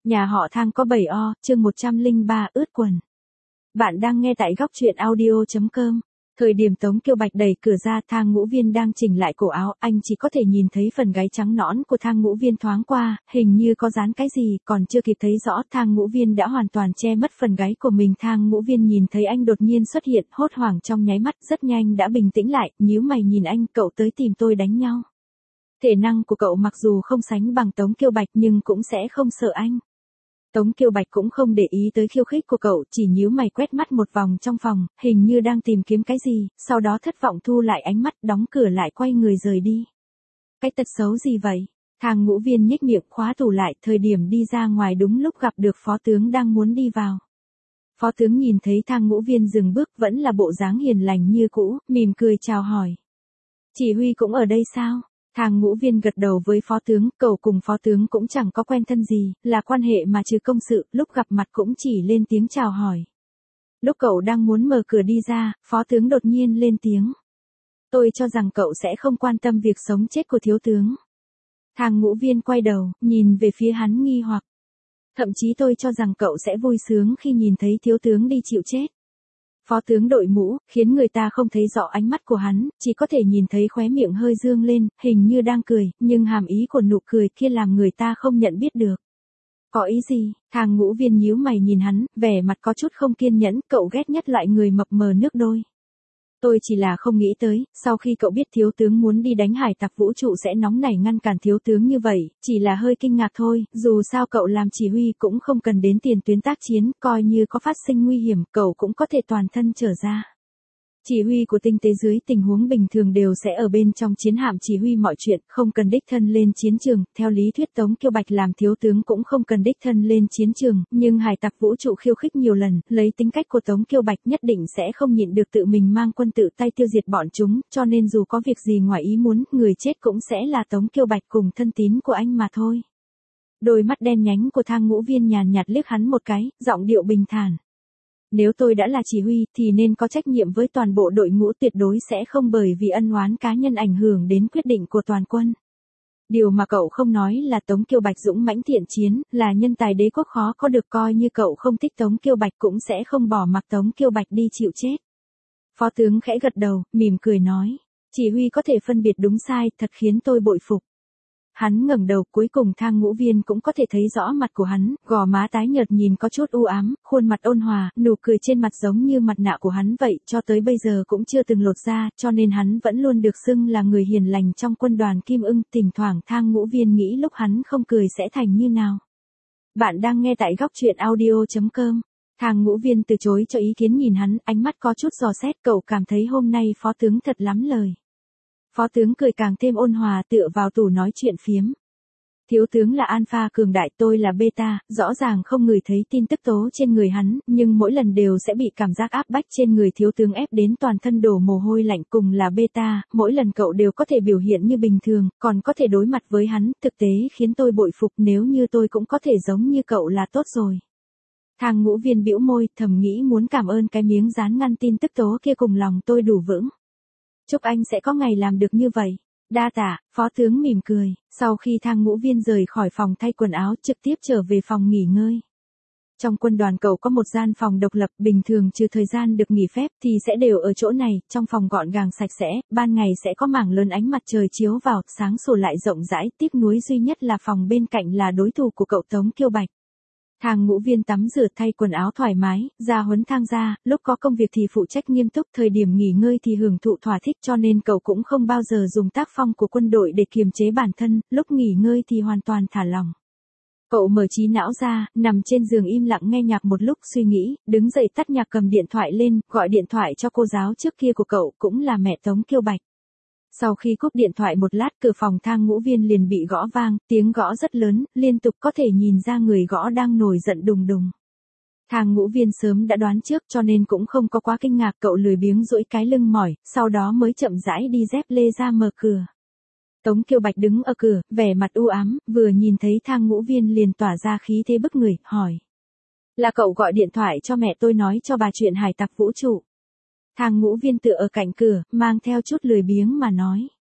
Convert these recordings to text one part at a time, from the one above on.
Nhà họ Thang có 7O, chương 103, ướt quần. Bạn đang nghe tại góc truyện audio.com. Thời điểm Tống Kiều Bạch đẩy cửa ra, Thang Ngũ Viên đang chỉnh lại cổ áo, anh chỉ có thể nhìn thấy phần gáy trắng nõn của Thang Ngũ Viên thoáng qua, hình như có dán cái gì, còn chưa kịp thấy rõ, Thang Ngũ Viên đã hoàn toàn che mất phần gáy của mình. Thang Ngũ Viên nhìn thấy anh đột nhiên xuất hiện, hốt hoảng trong nháy mắt, rất nhanh đã bình tĩnh lại, nhíu mày nhìn anh, cậu tới tìm tôi đánh nhau. Thể năng của cậu mặc dù không sánh bằng Tống Kiều Bạch nhưng cũng sẽ không sợ anh. Tống Kiều Bạch cũng không để ý tới khiêu khích của cậu, chỉ nhíu mày quét mắt một vòng trong phòng, hình như đang tìm kiếm cái gì, sau đó thất vọng thu lại ánh mắt, đóng cửa lại quay người rời đi. Cái tật xấu gì vậy? Thang Ngũ Viên nhếch miệng khóa tủ lại, thời điểm đi ra ngoài đúng lúc gặp được phó tướng đang muốn đi vào. Phó tướng nhìn thấy Thang Ngũ Viên dừng bước, vẫn là bộ dáng hiền lành như cũ, mỉm cười chào hỏi. Chỉ huy cũng ở đây sao? Thang Ngũ Viên gật đầu với phó tướng, cậu cùng phó tướng cũng chẳng có quen thân gì, là quan hệ mà trừ công sự, lúc gặp mặt cũng chỉ lên tiếng chào hỏi. Lúc cậu đang muốn mở cửa đi ra, phó tướng đột nhiên lên tiếng. Tôi cho rằng cậu sẽ không quan tâm việc sống chết của thiếu tướng. Thang Ngũ Viên quay đầu, nhìn về phía hắn nghi hoặc. Thậm chí tôi cho rằng cậu sẽ vui sướng khi nhìn thấy thiếu tướng đi chịu chết. Phó tướng đội mũ, khiến người ta không thấy rõ ánh mắt của hắn, chỉ có thể nhìn thấy khóe miệng hơi dương lên, hình như đang cười, nhưng hàm ý của nụ cười kia làm người ta không nhận biết được. Có ý gì? Thang Ngũ Viên nhíu mày nhìn hắn, vẻ mặt có chút không kiên nhẫn, cậu ghét nhất loại người mập mờ nước đôi. Tôi chỉ là không nghĩ tới, sau khi cậu biết thiếu tướng muốn đi đánh hải tặc vũ trụ sẽ nóng nảy ngăn cản thiếu tướng như vậy, chỉ là hơi kinh ngạc thôi, dù sao cậu làm chỉ huy cũng không cần đến tiền tuyến tác chiến, coi như có phát sinh nguy hiểm, cậu cũng có thể toàn thân trở ra. Chỉ huy của tinh tế dưới tình huống bình thường đều sẽ ở bên trong chiến hạm chỉ huy mọi chuyện, không cần đích thân lên chiến trường, theo lý thuyết Tống Kiều Bạch làm thiếu tướng cũng không cần đích thân lên chiến trường, nhưng hải tặc vũ trụ khiêu khích nhiều lần, lấy tính cách của Tống Kiều Bạch nhất định sẽ không nhịn được tự mình mang quân tự tay tiêu diệt bọn chúng, cho nên dù có việc gì ngoài ý muốn, người chết cũng sẽ là Tống Kiều Bạch cùng thân tín của anh mà thôi. Đôi mắt đen nhánh của Thang Ngũ Viên nhàn nhạt liếc hắn một cái, giọng điệu bình thản. Nếu tôi đã là chỉ huy thì nên có trách nhiệm với toàn bộ đội ngũ, tuyệt đối sẽ không bởi vì ân oán cá nhân ảnh hưởng đến quyết định của toàn quân. Điều mà cậu không nói là Tống Kiều Bạch dũng mãnh thiện chiến, là nhân tài đế quốc khó có được, coi như cậu không thích Tống Kiều Bạch cũng sẽ không bỏ mặc Tống Kiều Bạch đi chịu chết. Phó tướng khẽ gật đầu, mỉm cười nói, chỉ huy có thể phân biệt đúng sai, thật khiến tôi bội phục. Hắn ngẩng đầu, cuối cùng Thang Ngũ Viên cũng có thể thấy rõ mặt của hắn, gò má tái nhợt nhìn có chút u ám, khuôn mặt ôn hòa, nụ cười trên mặt giống như mặt nạ của hắn vậy, cho tới bây giờ cũng chưa từng lột ra, cho nên hắn vẫn luôn được xưng là người hiền lành trong quân đoàn Kim Ưng. Thỉnh thoảng Thang Ngũ Viên nghĩ lúc hắn không cười sẽ thành như nào. Bạn đang nghe tại góc truyện audio.com. Thang Ngũ Viên từ chối cho ý kiến nhìn hắn, ánh mắt có chút dò xét, cậu cảm thấy hôm nay phó tướng thật lắm lời. Phó tướng cười càng thêm ôn hòa, tựa vào tủ nói chuyện phiếm. Thiếu tướng là alpha cường đại, tôi là beta, rõ ràng không ngửi thấy tin tức tố trên người hắn, nhưng mỗi lần đều sẽ bị cảm giác áp bách trên người thiếu tướng ép đến toàn thân đổ mồ hôi lạnh. Cùng là beta, mỗi lần cậu đều có thể biểu hiện như bình thường, còn có thể đối mặt với hắn, thực tế khiến tôi bội phục, nếu như tôi cũng có thể giống như cậu là tốt rồi. Thang Ngũ Viên bĩu môi, thầm nghĩ muốn cảm ơn cái miếng dán ngăn tin tức tố kia, cùng lòng tôi đủ vững. Chúc anh sẽ có ngày làm được như vậy. Đa tạ, phó tướng mỉm cười, sau khi Thang Ngũ Viên rời khỏi phòng thay quần áo trực tiếp trở về phòng nghỉ ngơi. Trong quân đoàn cậu có một gian phòng độc lập, bình thường trừ thời gian được nghỉ phép thì sẽ đều ở chỗ này, trong phòng gọn gàng sạch sẽ, ban ngày sẽ có mảng lớn ánh mặt trời chiếu vào, sáng sủa lại rộng rãi, tiếc nuối duy nhất là phòng bên cạnh là đối thủ của cậu Tống Kiều Bạch. Thang Ngũ Viên tắm rửa thay quần áo thoải mái, ra huấn Thang gia, lúc có công việc thì phụ trách nghiêm túc, thời điểm nghỉ ngơi thì hưởng thụ thỏa thích, cho nên cậu cũng không bao giờ dùng tác phong của quân đội để kiềm chế bản thân, lúc nghỉ ngơi thì hoàn toàn thả lỏng. Cậu mở trí não ra, nằm trên giường im lặng nghe nhạc một lúc suy nghĩ, đứng dậy tắt nhạc cầm điện thoại lên, gọi điện thoại cho cô giáo trước kia của cậu, cũng là mẹ Tống Kiều Bạch. Sau khi cúp điện thoại một lát, cửa phòng Thang Ngũ Viên liền bị gõ vang, tiếng gõ rất lớn, liên tục có thể nhìn ra người gõ đang nổi giận đùng đùng. Thang Ngũ Viên sớm đã đoán trước cho nên cũng không có quá kinh ngạc, cậu lười biếng duỗi cái lưng mỏi, sau đó mới chậm rãi đi dép lê ra mở cửa. Tống Kiều Bạch đứng ở cửa, vẻ mặt u ám, vừa nhìn thấy Thang Ngũ Viên liền tỏa ra khí thế bức người, hỏi. Là cậu gọi điện thoại cho mẹ tôi nói cho bà chuyện hải tặc vũ trụ. Thang Ngũ Viên tựa ở cạnh cửa, mang theo chút lười biếng mà nói.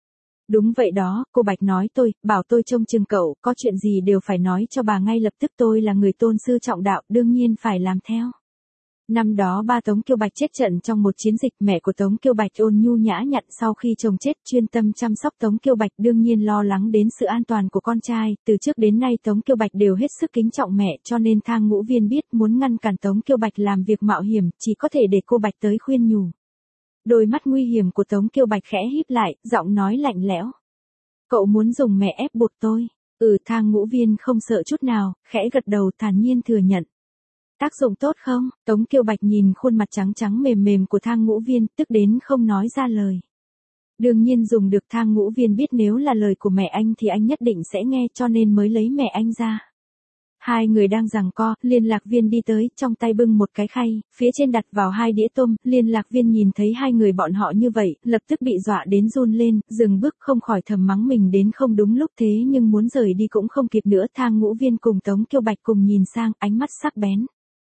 Đúng vậy đó, cô Bạch nói tôi, bảo tôi trông chừng cậu, có chuyện gì đều phải nói cho bà ngay lập tức, tôi là người tôn sư trọng đạo, đương nhiên phải làm theo. Năm đó ba Tống Kiêu Bạch chết trận trong một chiến dịch, mẹ của Tống Kiêu Bạch ôn nhu nhã nhặn sau khi chồng chết chuyên tâm chăm sóc Tống Kiêu Bạch, đương nhiên lo lắng đến sự an toàn của con trai, từ trước đến nay Tống Kiêu Bạch đều hết sức kính trọng mẹ, cho nên Thang Ngũ Viên biết muốn ngăn cản Tống Kiêu Bạch làm việc mạo hiểm, chỉ có thể để cô Bạch tới khuyên nhủ. Đôi mắt nguy hiểm của Tống Kiêu Bạch khẽ híp lại, giọng nói lạnh lẽo. Cậu muốn dùng mẹ ép buộc tôi? Thang Ngũ Viên không sợ chút nào, khẽ gật đầu thản nhiên thừa nhận. Tác dụng tốt không? Tống Kiêu Bạch nhìn khuôn mặt trắng trắng mềm mềm của Thang Ngũ Viên, tức đến không nói ra lời. Đương nhiên dùng được, Thang Ngũ Viên biết nếu là lời của mẹ anh thì anh nhất định sẽ nghe, cho nên mới lấy mẹ anh ra. Hai người đang giằng co, Liên Lạc Viên đi tới, trong tay bưng một cái khay, phía trên đặt vào 2 đĩa tôm, Liên Lạc Viên nhìn thấy hai người bọn họ như vậy, lập tức bị dọa đến run lên, dừng bước không khỏi thầm mắng mình đến không đúng lúc, thế nhưng muốn rời đi cũng không kịp nữa. Thang Ngũ Viên cùng Tống Kiêu Bạch cùng nhìn sang, ánh mắt sắc bén.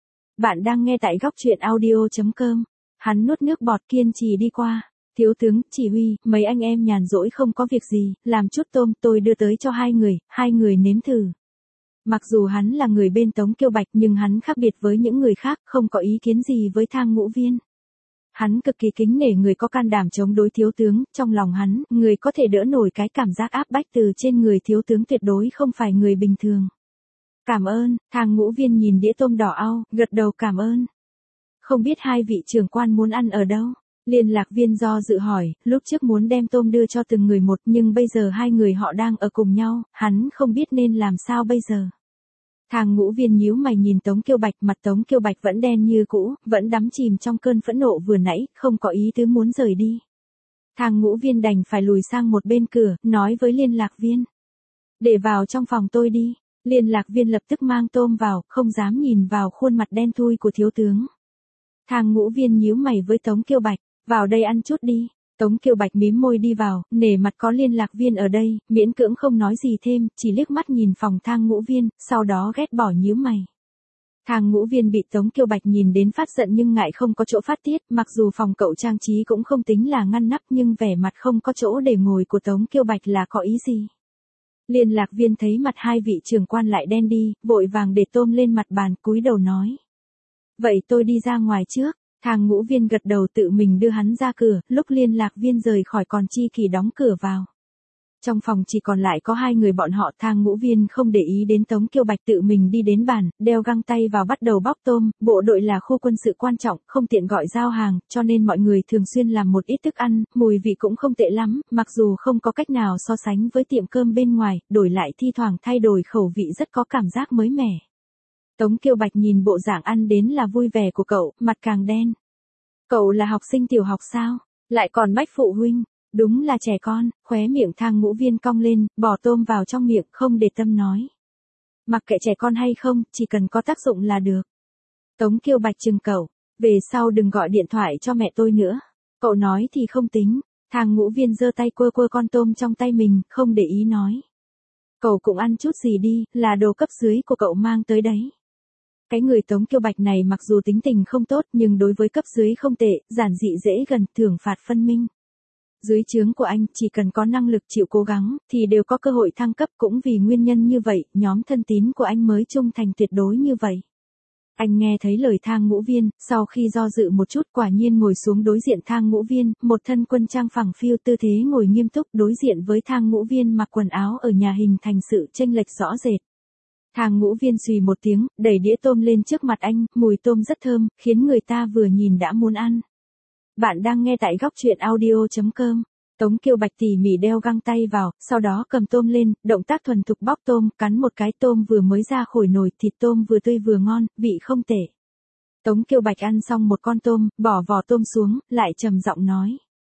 Bạn đang nghe tại góc truyện audio.com. Hắn nuốt nước bọt kiên trì đi qua. Thiếu tướng, chỉ huy, mấy anh em nhàn rỗi không có việc gì, làm chút tôm tôi đưa tới cho hai người nếm thử. Mặc dù hắn là người bên Tống Kiêu Bạch nhưng hắn khác biệt với những người khác, không có ý kiến gì với Thang Ngũ Viên. Hắn cực kỳ kính nể người có can đảm chống đối thiếu tướng, trong lòng hắn, người có thể đỡ nổi cái cảm giác áp bách từ trên người thiếu tướng tuyệt đối không phải người bình thường. Cảm ơn, Thang Ngũ Viên nhìn đĩa tôm đỏ au, gật đầu cảm ơn. Không biết hai vị trưởng quan muốn ăn ở đâu? Liên Lạc Viên do dự hỏi, lúc trước muốn đem tôm đưa cho từng người một nhưng bây giờ hai người họ đang ở cùng nhau, hắn không biết nên làm sao bây giờ. Thang Ngũ Viên nhíu mày nhìn Tống Kiêu Bạch, mặt Tống Kiêu Bạch vẫn đen như cũ, vẫn đắm chìm trong cơn phẫn nộ vừa nãy, không có ý tứ muốn rời đi. Thang Ngũ Viên đành phải lùi sang một bên cửa, nói với Liên Lạc Viên. Để vào trong phòng tôi đi. Liên Lạc Viên lập tức mang tôm vào, không dám nhìn vào khuôn mặt đen thui của thiếu tướng. Thang Ngũ Viên nhíu mày với Tống Kiêu Bạch, vào đây ăn chút đi. Tống Kiêu Bạch mím môi đi vào, nể mặt có Liên Lạc Viên ở đây, miễn cưỡng không nói gì thêm, chỉ liếc mắt nhìn phòng Thang Ngũ Viên, sau đó ghét bỏ nhíu mày. Thang Ngũ Viên bị Tống Kiêu Bạch nhìn đến phát giận nhưng ngại không có chỗ phát tiết, mặc dù phòng cậu trang trí cũng không tính là ngăn nắp nhưng vẻ mặt không có chỗ để ngồi của Tống Kiêu Bạch là có ý gì. Liên Lạc Viên thấy mặt hai vị trưởng quan lại đen đi, vội vàng để tôm lên mặt bàn, cúi đầu nói. Vậy tôi đi ra ngoài trước. Thang Ngũ Viên gật đầu tự mình đưa hắn ra cửa, lúc Liên Lạc Viên rời khỏi còn Chi Kỳ đóng cửa vào. Trong phòng chỉ còn lại có hai người bọn họ. Thang Ngũ Viên không để ý đến Tống Kiêu Bạch, tự mình đi đến bàn, đeo găng tay vào bắt đầu bóc tôm, bộ đội là khu quân sự quan trọng, không tiện gọi giao hàng, cho nên mọi người thường xuyên làm một ít thức ăn, mùi vị cũng không tệ lắm, mặc dù không có cách nào so sánh với tiệm cơm bên ngoài, đổi lại thi thoảng thay đổi khẩu vị rất có cảm giác mới mẻ. Tống Kiêu Bạch nhìn bộ dạng ăn đến là vui vẻ của cậu, mặt càng đen. Cậu là học sinh tiểu học sao? Lại còn bách phụ huynh. Đúng là trẻ con, khóe miệng Thang Ngũ Viên cong lên, bỏ tôm vào trong miệng, không để tâm nói. Mặc kệ trẻ con hay không, chỉ cần có tác dụng là được. Tống Kiêu Bạch trừng cậu, về sau đừng gọi điện thoại cho mẹ tôi nữa. Cậu nói thì không tính. Thang Ngũ Viên giơ tay quơ quơ con tôm trong tay mình, không để ý nói. Cậu cũng ăn chút gì đi, là đồ cấp dưới của cậu mang tới đấy. Cái người Tống Kiêu Bạch này mặc dù tính tình không tốt nhưng đối với cấp dưới không tệ, giản dị dễ gần, thưởng phạt phân minh. Dưới trướng của anh, chỉ cần có năng lực chịu cố gắng, thì đều có cơ hội thăng cấp, cũng vì nguyên nhân như vậy, nhóm thân tín của anh mới trung thành tuyệt đối như vậy. Anh nghe thấy lời Thang Ngũ Viên, sau khi do dự một chút quả nhiên ngồi xuống đối diện Thang Ngũ Viên, một thân quân trang phẳng phiu tư thế ngồi nghiêm túc đối diện với Thang Ngũ Viên mặc quần áo ở nhà hình thành sự chênh lệch rõ rệt. Thang Ngũ Viên xùy một tiếng, đẩy đĩa tôm lên trước mặt anh, mùi tôm rất thơm, khiến người ta vừa nhìn đã muốn ăn. Bạn đang nghe tại góc truyện audio.com. Tống Kiêu Bạch tỉ mỉ đeo găng tay vào, sau đó cầm tôm lên, động tác thuần thục bóc tôm, cắn một cái tôm vừa mới ra khỏi nồi, thịt tôm vừa tươi vừa ngon, vị không tệ. Tống Kiêu Bạch ăn xong một con tôm, bỏ vỏ tôm xuống, lại trầm giọng nói.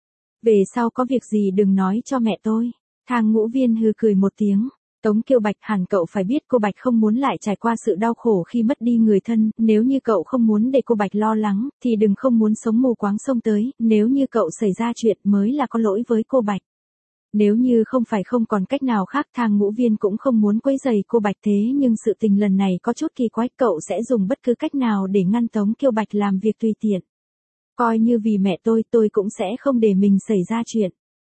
Về sau có việc gì đừng nói cho mẹ tôi. Thang Ngũ Viên hừ cười một tiếng. Tống Kiêu Bạch, hẳn cậu phải biết cô Bạch không muốn lại trải qua sự đau khổ khi mất đi người thân, nếu như cậu không muốn để cô Bạch lo lắng, thì đừng không muốn sống mù quáng xông tới, nếu như cậu xảy ra chuyện mới là có lỗi với cô Bạch. Nếu như không phải không còn cách nào khác, Thang Ngũ Viên cũng không muốn quấy rầy cô Bạch, thế nhưng sự tình lần này có chút kỳ quái, cậu sẽ dùng bất cứ cách nào để ngăn Tống Kiêu Bạch làm việc tùy tiện. Coi như vì mẹ tôi cũng sẽ không để mình xảy ra chuyện.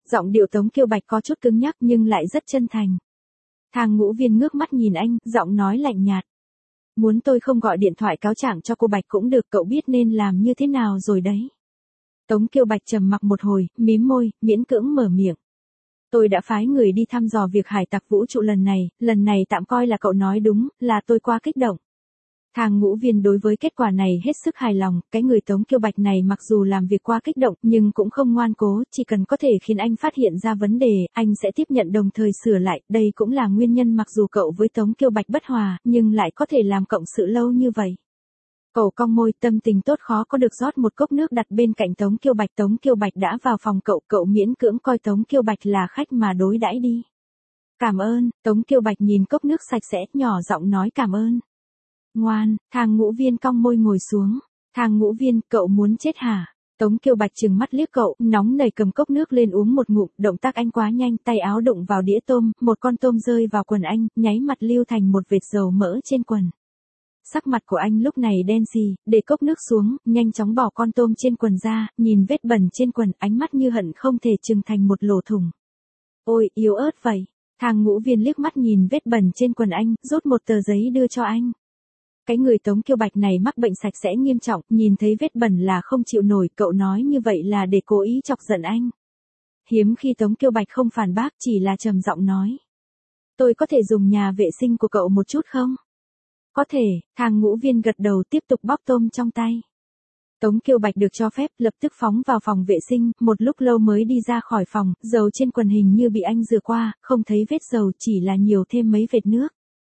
Giọng điệu Tống Kiêu Bạch có chút cứng nhắc nhưng lại rất chân thành. Thang Ngũ Viên ngước mắt nhìn anh, giọng nói lạnh nhạt. Muốn tôi không gọi điện thoại cáo trạng cho cô Bạch cũng được, cậu biết nên làm như thế nào rồi đấy. Tống Kiêu Bạch trầm mặc một hồi, mím môi, miễn cưỡng mở miệng. Tôi đã phái người đi thăm dò việc hải tặc vũ trụ lần này tạm coi là cậu nói đúng, là tôi quá kích động. Thang Ngũ Viên đối với kết quả này hết sức hài lòng, cái người Tống Kiêu Bạch này mặc dù làm việc quá kích động nhưng cũng không ngoan cố, chỉ cần có thể khiến anh phát hiện ra vấn đề, anh sẽ tiếp nhận đồng thời sửa lại, đây cũng là nguyên nhân mặc dù cậu với Tống Kiêu Bạch bất hòa, nhưng lại có thể làm cộng sự lâu như vậy. Cậu cong môi, tâm tình tốt khó có được, rót một cốc nước đặt bên cạnh Tống Kiêu Bạch đã vào phòng cậu miễn cưỡng coi Tống Kiêu Bạch là khách mà đối đãi đi. Cảm ơn, Tống Kiêu Bạch nhìn cốc nước sạch sẽ, nhỏ giọng nói cảm ơn. Ngoan, Thang Ngũ Viên cong môi ngồi xuống. Thang Ngũ Viên, cậu muốn chết hả? Tống Kiêu Bạch trừng mắt liếc cậu, nóng nảy cầm cốc nước lên uống một ngụm, động tác anh quá nhanh, tay áo đụng vào đĩa tôm, một con tôm rơi vào quần anh, nháy mặt lưu thành một vệt dầu mỡ trên quần. Sắc mặt của anh lúc này đen xì, để cốc nước xuống, nhanh chóng bỏ con tôm trên quần ra, nhìn vết bẩn trên quần, ánh mắt như hận không thể trừng thành một lỗ thủng. Ôi, yếu ớt vậy. Thang Ngũ Viên liếc mắt nhìn vết bẩn trên quần anh, rút một tờ giấy đưa cho anh. Cái người Tống Kiêu Bạch này mắc bệnh sạch sẽ nghiêm trọng, nhìn thấy vết bẩn là không chịu nổi, cậu nói như vậy là để cố ý chọc giận anh. Hiếm khi Tống Kiêu Bạch không phản bác, chỉ là trầm giọng nói. Tôi có thể dùng nhà vệ sinh của cậu một chút không? Có thể, Thang Ngũ Viên gật đầu tiếp tục bóc tôm trong tay. Tống Kiêu Bạch được cho phép, lập tức phóng vào phòng vệ sinh, một lúc lâu mới đi ra khỏi phòng, dầu trên quần hình như bị anh rửa qua, không thấy vết dầu, chỉ là nhiều thêm mấy vệt nước.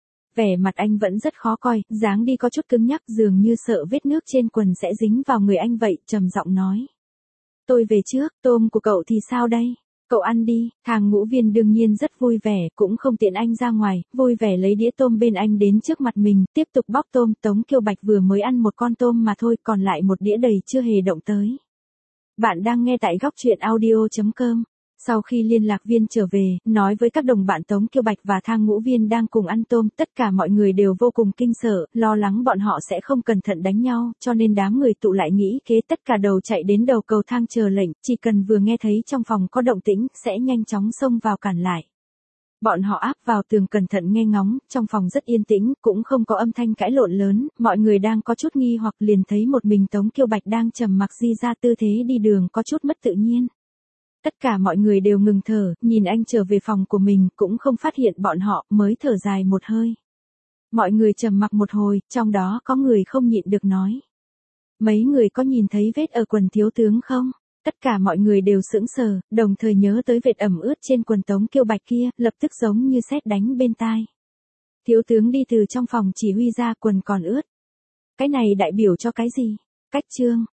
Vẻ mặt anh vẫn rất khó coi, dáng đi có chút cứng nhắc, dường như sợ vết nước trên quần sẽ dính vào người anh vậy, trầm giọng nói. Tôi về trước, tôm của cậu thì sao đây? Cậu ăn đi. Thang Ngũ Viên đương nhiên rất vui vẻ, cũng không tiện anh ra ngoài, vui vẻ lấy đĩa tôm bên anh đến trước mặt mình, tiếp tục bóc tôm. Tống Kiêu Bạch vừa mới ăn một con tôm mà thôi, còn lại một đĩa đầy chưa hề động tới. Bạn đang nghe tại góc truyện audio.com. Sau khi liên lạc viên trở về, nói với các đồng bạn Tống Kiêu Bạch và Thang Ngũ Viên đang cùng ăn tôm, tất cả mọi người đều vô cùng kinh sợ, lo lắng bọn họ sẽ không cẩn thận đánh nhau, cho nên đám người tụ lại nghĩ kế, tất cả đầu chạy đến đầu cầu thang chờ lệnh, chỉ cần vừa nghe thấy trong phòng có động tĩnh, sẽ nhanh chóng xông vào cản lại. Bọn họ áp vào tường cẩn thận nghe ngóng, trong phòng rất yên tĩnh, cũng không có âm thanh cãi lộn lớn, mọi người đang có chút nghi hoặc liền thấy một mình Tống Kiêu Bạch đang trầm mặc di ra, tư thế đi đường có chút mất tự nhiên. Tất cả mọi người đều ngừng thở, nhìn anh trở về phòng của mình, cũng không phát hiện bọn họ, mới thở dài một hơi. Mọi người trầm mặc một hồi, trong đó có người không nhịn được nói. Mấy người có nhìn thấy vết ở quần thiếu tướng không? Tất cả mọi người đều sững sờ, đồng thời nhớ tới vệt ẩm ướt trên quần Tống Kiêu Bạch kia, lập tức giống như sét đánh bên tai. Thiếu tướng đi từ trong phòng chỉ huy ra, quần còn ướt. Cái này đại biểu cho cái gì? Cách chương.